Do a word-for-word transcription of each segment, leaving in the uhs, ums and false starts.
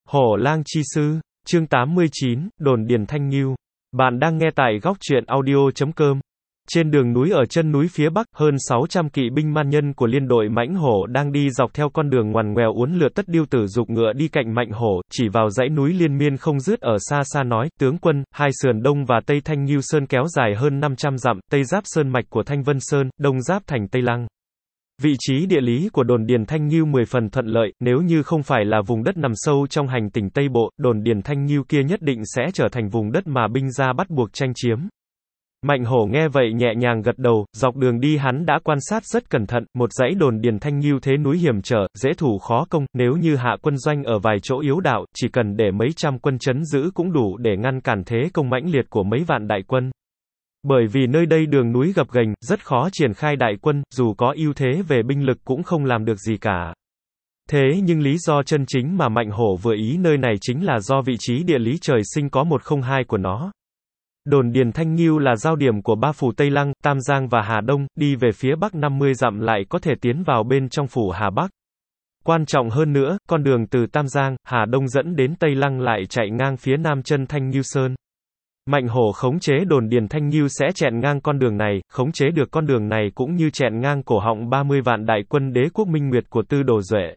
Hổ lang chi sư, chương tám mươi chín, đồn Điền Thanh Ngưu. Bạn đang nghe tại góc truyện audio chấm com. Trên đường núi ở chân núi phía bắc, hơn sáu trăm kỵ binh man nhân của liên đội Mãnh Hổ đang đi dọc theo con đường ngoằn ngoèo uốn lượn. Tất Điêu Tử giục ngựa đi cạnh Mạnh Hổ, chỉ vào dãy núi liên miên không dứt ở xa xa nói: "Tướng quân, hai sườn Đông và Tây Thanh Ngưu Sơn kéo dài hơn năm trăm dặm, Tây giáp sơn mạch của Thanh Vân Sơn, Đông giáp thành Tây Lăng. Vị trí địa lý của đồn Điền Thanh Ngưu mười phần thuận lợi, nếu như không phải là vùng đất nằm sâu trong hành tỉnh Tây Bộ, đồn Điền Thanh Ngưu kia nhất định sẽ trở thành vùng đất mà binh gia bắt buộc tranh chiếm." Mạnh Hổ nghe vậy nhẹ nhàng gật đầu, dọc đường đi hắn đã quan sát rất cẩn thận, một dãy đồn Điền Thanh Ngưu thế núi hiểm trở, dễ thủ khó công, nếu như hạ quân doanh ở vài chỗ yếu đạo, chỉ cần để mấy trăm quân trấn giữ cũng đủ để ngăn cản thế công mãnh liệt của mấy vạn đại quân. Bởi vì nơi đây đường núi gập ghềnh, rất khó triển khai đại quân, dù có ưu thế về binh lực cũng không làm được gì cả. Thế nhưng lý do chân chính mà Mạnh Hổ vừa ý nơi này chính là do vị trí địa lý trời sinh có một không hai của nó. Đồn Điền Thanh Ngưu là giao điểm của ba phủ Tây Lăng, Tam Giang và Hà Đông, đi về phía bắc năm mươi dặm lại có thể tiến vào bên trong phủ Hà Bắc. Quan trọng hơn nữa, con đường từ Tam Giang, Hà Đông dẫn đến Tây Lăng lại chạy ngang phía nam chân Thanh Ngưu Sơn. Mạnh Hổ khống chế đồn Điền Thanh Ngưu sẽ chẹn ngang con đường này, khống chế được con đường này cũng như chẹn ngang cổ họng ba mươi vạn đại quân Đế quốc Minh Nguyệt của Tư Đồ Duệ.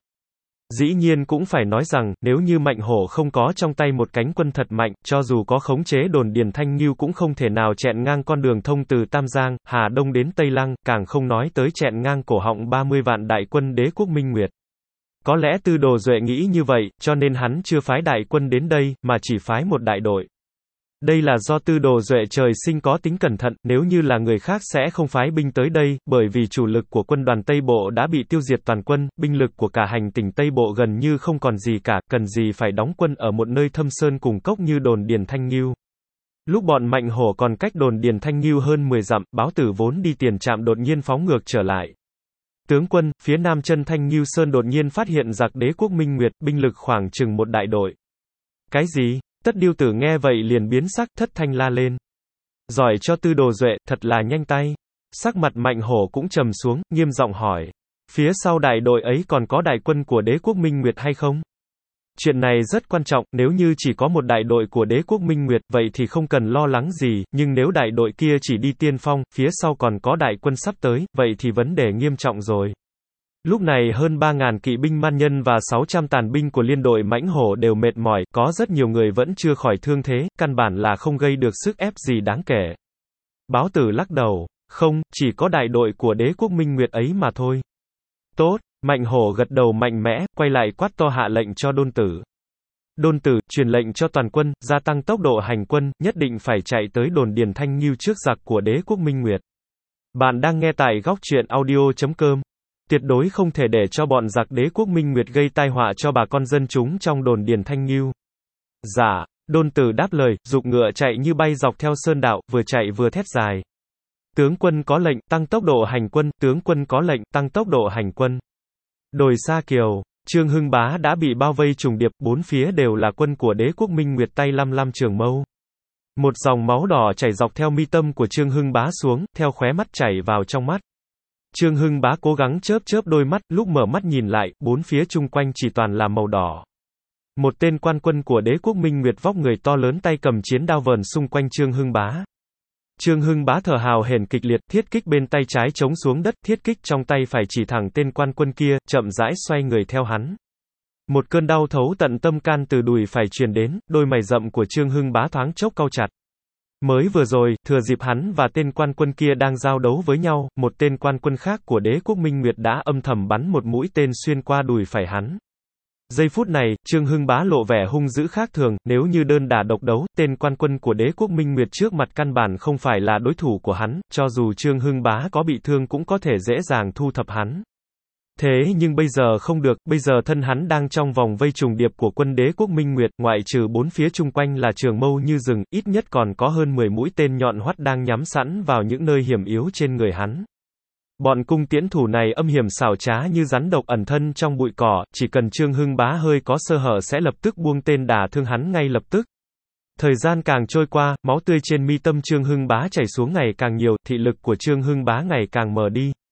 Dĩ nhiên cũng phải nói rằng, nếu như Mạnh Hổ không có trong tay một cánh quân thật mạnh, cho dù có khống chế đồn Điền Thanh Ngưu cũng không thể nào chẹn ngang con đường thông từ Tam Giang, Hà Đông đến Tây Lăng, càng không nói tới chẹn ngang cổ họng ba mươi vạn đại quân Đế quốc Minh Nguyệt. Có lẽ Tư Đồ Duệ nghĩ như vậy, cho nên hắn chưa phái đại quân đến đây, mà chỉ phái một đại đội. Đây là do Tư Đồ Duệ trời sinh có tính cẩn thận, nếu như là người khác sẽ không phái binh tới đây, bởi vì chủ lực của quân đoàn Tây Bộ đã bị tiêu diệt toàn quân, binh lực của cả hành tỉnh Tây Bộ gần như không còn gì cả, cần gì phải đóng quân ở một nơi thâm sơn cùng cốc như đồn Điền Thanh Ngưu. Lúc bọn Mạnh Hổ còn cách đồn Điền Thanh Ngưu hơn mười dặm, Báo Tử vốn đi tiền trạm đột nhiên phóng ngược trở lại. "Tướng quân, phía nam chân Thanh Ngưu Sơn đột nhiên phát hiện giặc Đế quốc Minh Nguyệt, binh lực khoảng chừng một đại đội." "Cái gì?" Tất Điêu Tử nghe vậy liền biến sắc, thất thanh la lên. "Giỏi cho Tư Đồ Duệ, thật là nhanh tay." Sắc mặt Mạnh Hổ cũng trầm xuống, nghiêm giọng hỏi: "Phía sau đại đội ấy còn có đại quân của Đế quốc Minh Nguyệt hay không?" Chuyện này rất quan trọng, nếu như chỉ có một đại đội của Đế quốc Minh Nguyệt, vậy thì không cần lo lắng gì, nhưng nếu đại đội kia chỉ đi tiên phong, phía sau còn có đại quân sắp tới, vậy thì vấn đề nghiêm trọng rồi. Lúc này hơn ba ngàn kỵ binh man nhân và sáu trăm tàn binh của liên đội Mãnh Hổ đều mệt mỏi, có rất nhiều người vẫn chưa khỏi thương thế, căn bản là không gây được sức ép gì đáng kể. Báo Tử lắc đầu: "Không, chỉ có đại đội của Đế quốc Minh Nguyệt ấy mà thôi." "Tốt." Mạnh Hổ gật đầu mạnh mẽ, quay lại quát to hạ lệnh cho Đôn Tử. "Đôn Tử, truyền lệnh cho toàn quân, gia tăng tốc độ hành quân, nhất định phải chạy tới đồn Điền Thanh Ngưu trước giặc của Đế quốc Minh Nguyệt." Bạn đang nghe tại góc truyện audio chấm com. Tuyệt đối không thể để cho bọn giặc Đế quốc Minh Nguyệt gây tai họa cho bà con dân chúng trong đồn Điền Thanh Ngưu. "Dạ." Đôn Tử đáp lời, giục ngựa chạy như bay dọc theo sơn đạo, vừa chạy vừa thét dài: "Tướng quân có lệnh, tăng tốc độ hành quân, tướng quân có lệnh, tăng tốc độ hành quân." Đồi Sa Kiều, Trương Hưng Bá đã bị bao vây trùng điệp, bốn phía đều là quân của Đế quốc Minh Nguyệt tay lăm lăm trường mâu. Một dòng máu đỏ chảy dọc theo mi tâm của Trương Hưng Bá xuống, theo khóe mắt chảy vào trong mắt. Trương Hưng Bá cố gắng chớp chớp đôi mắt, lúc mở mắt nhìn lại, bốn phía chung quanh chỉ toàn là màu đỏ. Một tên quan quân của Đế quốc Minh Nguyệt vóc người to lớn tay cầm chiến đao vờn xung quanh Trương Hưng Bá. Trương Hưng Bá thở hào hển kịch liệt, thiết kích bên tay trái chống xuống đất, thiết kích trong tay phải chỉ thẳng tên quan quân kia, chậm rãi xoay người theo hắn. Một cơn đau thấu tận tâm can từ đùi phải truyền đến, đôi mày rậm của Trương Hưng Bá thoáng chốc cau chặt. Mới vừa rồi, thừa dịp hắn và tên quan quân kia đang giao đấu với nhau, một tên quan quân khác của Đế quốc Minh Nguyệt đã âm thầm bắn một mũi tên xuyên qua đùi phải hắn. Giây phút này, Trương Hưng Bá lộ vẻ hung dữ khác thường, nếu như đơn đả độc đấu, tên quan quân của Đế quốc Minh Nguyệt trước mặt căn bản không phải là đối thủ của hắn, cho dù Trương Hưng Bá có bị thương cũng có thể dễ dàng thu thập hắn. Thế nhưng bây giờ không được, bây giờ thân hắn đang trong vòng vây trùng điệp của quân Đế quốc Minh Nguyệt, ngoại trừ bốn phía chung quanh là trường mâu như rừng, ít nhất còn có hơn mười mũi tên nhọn hoắt đang nhắm sẵn vào những nơi hiểm yếu trên người hắn. Bọn cung tiễn thủ này âm hiểm xảo trá như rắn độc ẩn thân trong bụi cỏ, chỉ cần Trương Hưng Bá hơi có sơ hở sẽ lập tức buông tên đả thương hắn ngay lập tức. Thời gian càng trôi qua, máu tươi trên mi tâm Trương Hưng Bá chảy xuống ngày càng nhiều, thị lực của Trương Hưng Bá ngày càng mờ đi.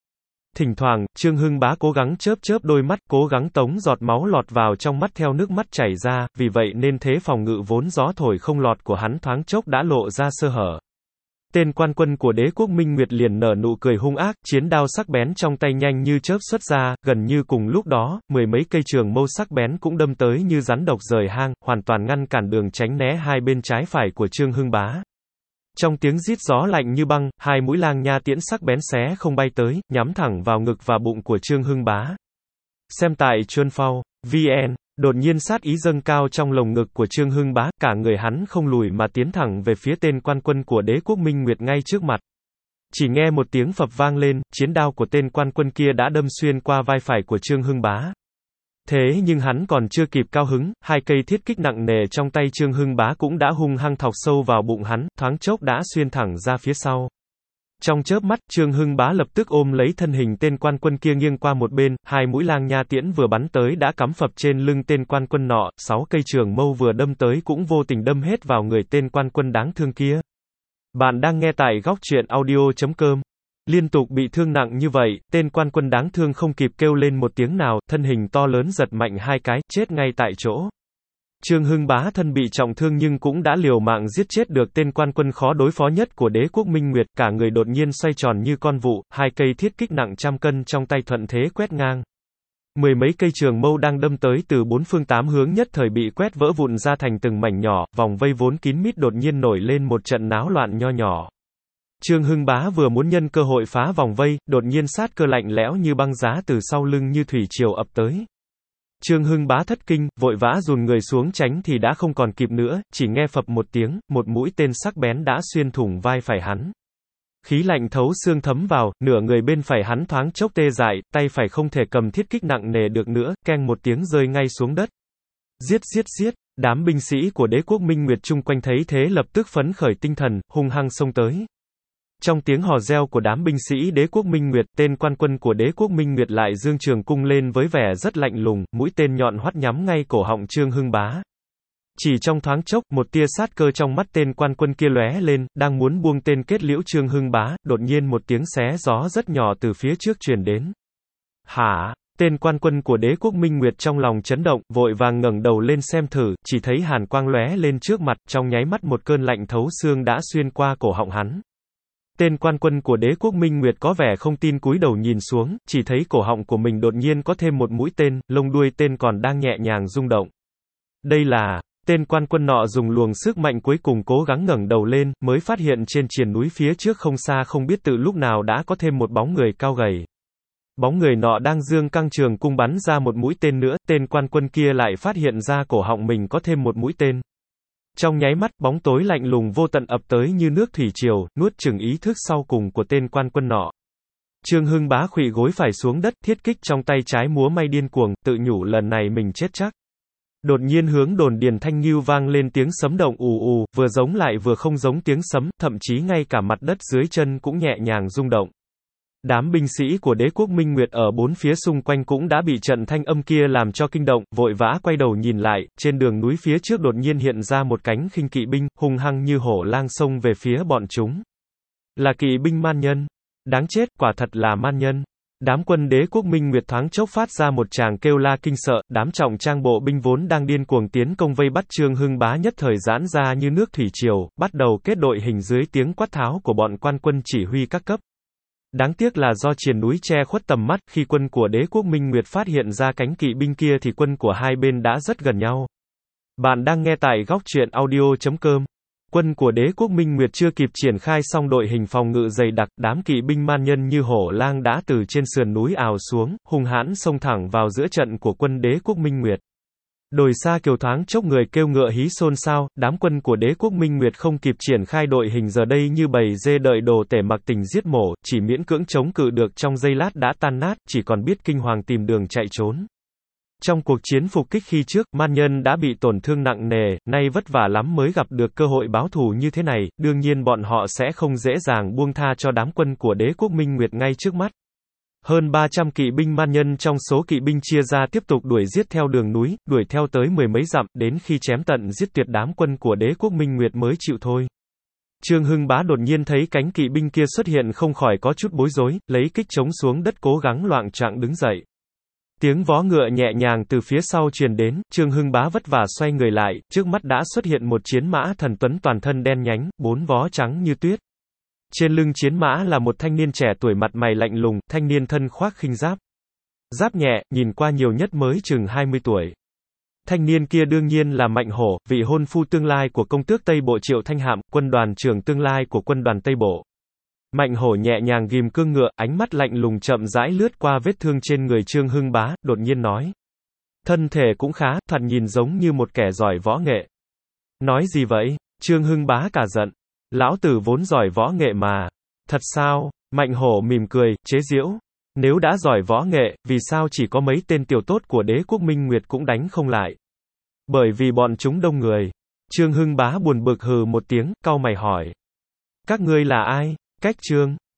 Thỉnh thoảng, Trương Hưng Bá cố gắng chớp chớp đôi mắt, cố gắng tống giọt máu lọt vào trong mắt theo nước mắt chảy ra, vì vậy nên thế phòng ngự vốn gió thổi không lọt của hắn thoáng chốc đã lộ ra sơ hở. Tên quan quân của Đế quốc Minh Nguyệt liền nở nụ cười hung ác, chiến đao sắc bén trong tay nhanh như chớp xuất ra, gần như cùng lúc đó, mười mấy cây trường mâu sắc bén cũng đâm tới như rắn độc rời hang, hoàn toàn ngăn cản đường tránh né hai bên trái phải của Trương Hưng Bá. Trong tiếng rít gió lạnh như băng, hai mũi lang nha tiễn sắc bén xé không bay tới, nhắm thẳng vào ngực và bụng của Trương Hưng Bá. Xem tại Chuan Phao, vn, đột nhiên sát ý dâng cao trong lồng ngực của Trương Hưng Bá, cả người hắn không lùi mà tiến thẳng về phía tên quan quân của Đế quốc Minh Nguyệt ngay trước mặt. Chỉ nghe một tiếng phập vang lên, chiến đao của tên quan quân kia đã đâm xuyên qua vai phải của Trương Hưng Bá. Thế nhưng hắn còn chưa kịp cao hứng, hai cây thiết kích nặng nề trong tay Trương Hưng Bá cũng đã hung hăng thọc sâu vào bụng hắn, thoáng chốc đã xuyên thẳng ra phía sau. Trong chớp mắt, Trương Hưng Bá lập tức ôm lấy thân hình tên quan quân kia nghiêng qua một bên, hai mũi lang nha tiễn vừa bắn tới đã cắm phập trên lưng tên quan quân nọ, sáu cây trường mâu vừa đâm tới cũng vô tình đâm hết vào người tên quan quân đáng thương kia. Bạn đang nghe tại góc truyện audio chấm com. Liên tục bị thương nặng như vậy, tên quan quân đáng thương không kịp kêu lên một tiếng nào, thân hình to lớn giật mạnh hai cái, chết ngay tại chỗ. Trương Hưng Bá thân bị trọng thương nhưng cũng đã liều mạng giết chết được tên quan quân khó đối phó nhất của Đế quốc Minh Nguyệt, cả người đột nhiên xoay tròn như con vụ, hai cây thiết kích nặng trăm cân trong tay thuận thế quét ngang. Mười mấy cây trường mâu đang đâm tới từ bốn phương tám hướng nhất thời bị quét vỡ vụn ra thành từng mảnh nhỏ, vòng vây vốn kín mít đột nhiên nổi lên một trận náo loạn nho nhỏ. Trương Hưng Bá vừa muốn nhân cơ hội phá vòng vây, đột nhiên sát cơ lạnh lẽo như băng giá từ sau lưng như thủy triều ập tới. Trương Hưng Bá thất kinh, vội vã dùn người xuống tránh thì đã không còn kịp nữa, chỉ nghe phập một tiếng, một mũi tên sắc bén đã xuyên thủng vai phải hắn. Khí lạnh thấu xương thấm vào, nửa người bên phải hắn thoáng chốc tê dại, tay phải không thể cầm thiết kích nặng nề được nữa, keng một tiếng rơi ngay xuống đất. Giết giết giết, đám binh sĩ của Đế quốc Minh Nguyệt chung quanh thấy thế lập tức phấn khởi tinh thần, hung hăng xông tới. Trong tiếng hò reo của đám binh sĩ Đế quốc Minh Nguyệt, tên quan quân của Đế quốc Minh Nguyệt lại giương trường cung lên với vẻ rất lạnh lùng, mũi tên nhọn hoắt nhắm ngay cổ họng Trương Hưng Bá. Chỉ trong thoáng chốc, một tia sát cơ trong mắt tên quan quân kia lóe lên, đang muốn buông tên kết liễu Trương Hưng Bá, đột nhiên một tiếng xé gió rất nhỏ từ phía trước truyền đến. Hả? Tên quan quân của Đế quốc Minh Nguyệt trong lòng chấn động, vội vàng ngẩng đầu lên xem thử, chỉ thấy hàn quang lóe lên trước mặt, trong nháy mắt một cơn lạnh thấu xương đã xuyên qua cổ họng hắn. Tên quan quân của Đế quốc Minh Nguyệt có vẻ không tin cúi đầu nhìn xuống, chỉ thấy cổ họng của mình đột nhiên có thêm một mũi tên, lông đuôi tên còn đang nhẹ nhàng rung động. Đây là... Tên quan quân nọ dùng luồng sức mạnh cuối cùng cố gắng ngẩng đầu lên, mới phát hiện trên triền núi phía trước không xa không biết từ lúc nào đã có thêm một bóng người cao gầy. Bóng người nọ đang giương căng trường cung bắn ra một mũi tên nữa, tên quan quân kia lại phát hiện ra cổ họng mình có thêm một mũi tên. Trong nháy mắt, bóng tối lạnh lùng vô tận ập tới như nước thủy triều, nuốt chửng ý thức sau cùng của tên quan quân nọ. Trương Hưng Bá khuỵu gối phải xuống đất, thiết kích trong tay trái múa may điên cuồng, tự nhủ lần này mình chết chắc. Đột nhiên hướng đồn Điền Thanh Ngưu vang lên tiếng sấm động ù ù, vừa giống lại vừa không giống tiếng sấm, thậm chí ngay cả mặt đất dưới chân cũng nhẹ nhàng rung động. Đám binh sĩ của Đế quốc Minh Nguyệt ở bốn phía xung quanh cũng đã bị trận thanh âm kia làm cho kinh động, vội vã quay đầu nhìn lại, trên đường núi phía trước đột nhiên hiện ra một cánh khinh kỵ binh, hung hăng như hổ lang xông về phía bọn chúng. Là kỵ binh man nhân. Đáng chết, quả thật là man nhân. Đám quân Đế quốc Minh Nguyệt thoáng chốc phát ra một tràng kêu la kinh sợ, đám trọng trang bộ binh vốn đang điên cuồng tiến công vây bắt Trương Hưng Bá nhất thời giãn ra như nước thủy triều, bắt đầu kết đội hình dưới tiếng quát tháo của bọn quan quân chỉ huy các cấp. Đáng tiếc là do triền núi che khuất tầm mắt, khi quân của Đế quốc Minh Nguyệt phát hiện ra cánh kỵ binh kia thì quân của hai bên đã rất gần nhau. Bạn đang nghe tại góc truyện audio chấm com. Quân của Đế quốc Minh Nguyệt chưa kịp triển khai xong đội hình phòng ngự dày đặc, đám kỵ binh man nhân như hổ lang đã từ trên sườn núi ào xuống, hung hãn xông thẳng vào giữa trận của quân Đế quốc Minh Nguyệt. Đồi xa kiều thoáng chốc người kêu ngựa hí xôn xao, đám quân của Đế quốc Minh Nguyệt không kịp triển khai đội hình giờ đây như bầy dê đợi đồ tể mặc tình giết mổ, chỉ miễn cưỡng chống cự được trong giây lát đã tan nát, chỉ còn biết kinh hoàng tìm đường chạy trốn. Trong cuộc chiến phục kích khi trước, man nhân đã bị tổn thương nặng nề, nay vất vả lắm mới gặp được cơ hội báo thù như thế này, đương nhiên bọn họ sẽ không dễ dàng buông tha cho đám quân của Đế quốc Minh Nguyệt ngay trước mắt. Hơn ba trăm kỵ binh man nhân trong số kỵ binh chia ra tiếp tục đuổi giết theo đường núi, đuổi theo tới mười mấy dặm, đến khi chém tận giết tuyệt đám quân của Đế quốc Minh Nguyệt mới chịu thôi. Trương Hưng Bá đột nhiên thấy cánh kỵ binh kia xuất hiện không khỏi có chút bối rối, lấy kích chống xuống đất cố gắng loạng choạng đứng dậy. Tiếng vó ngựa nhẹ nhàng từ phía sau truyền đến, Trương Hưng Bá vất vả xoay người lại, trước mắt đã xuất hiện một chiến mã thần tuấn toàn thân đen nhánh, bốn vó trắng như tuyết. Trên lưng chiến mã là một thanh niên trẻ tuổi mặt mày lạnh lùng, thanh niên thân khoác khinh giáp. Giáp nhẹ, nhìn qua nhiều nhất mới chừng hai mươi tuổi. Thanh niên kia đương nhiên là Mạnh Hổ, vị hôn phu tương lai của công tước Tây Bộ Triệu Thanh Hạm, quân đoàn trưởng tương lai của quân đoàn Tây Bộ. Mạnh Hổ nhẹ nhàng ghim cương ngựa, ánh mắt lạnh lùng chậm rãi lướt qua vết thương trên người Trương Hưng Bá, đột nhiên nói. Thân thể cũng khá, thoạt nhìn giống như một kẻ giỏi võ nghệ. Nói gì vậy? Trương Hưng Bá cả giận. Lão tử vốn giỏi võ nghệ mà. Thật sao? Mạnh Hổ mỉm cười, chế giễu. Nếu đã giỏi võ nghệ, vì sao chỉ có mấy tên tiểu tốt của đế quốc Minh Nguyệt cũng đánh không lại? Bởi vì bọn chúng đông người. Trương Hưng Bá buồn bực hừ một tiếng, cau mày hỏi. Các ngươi là ai? Cách Trương.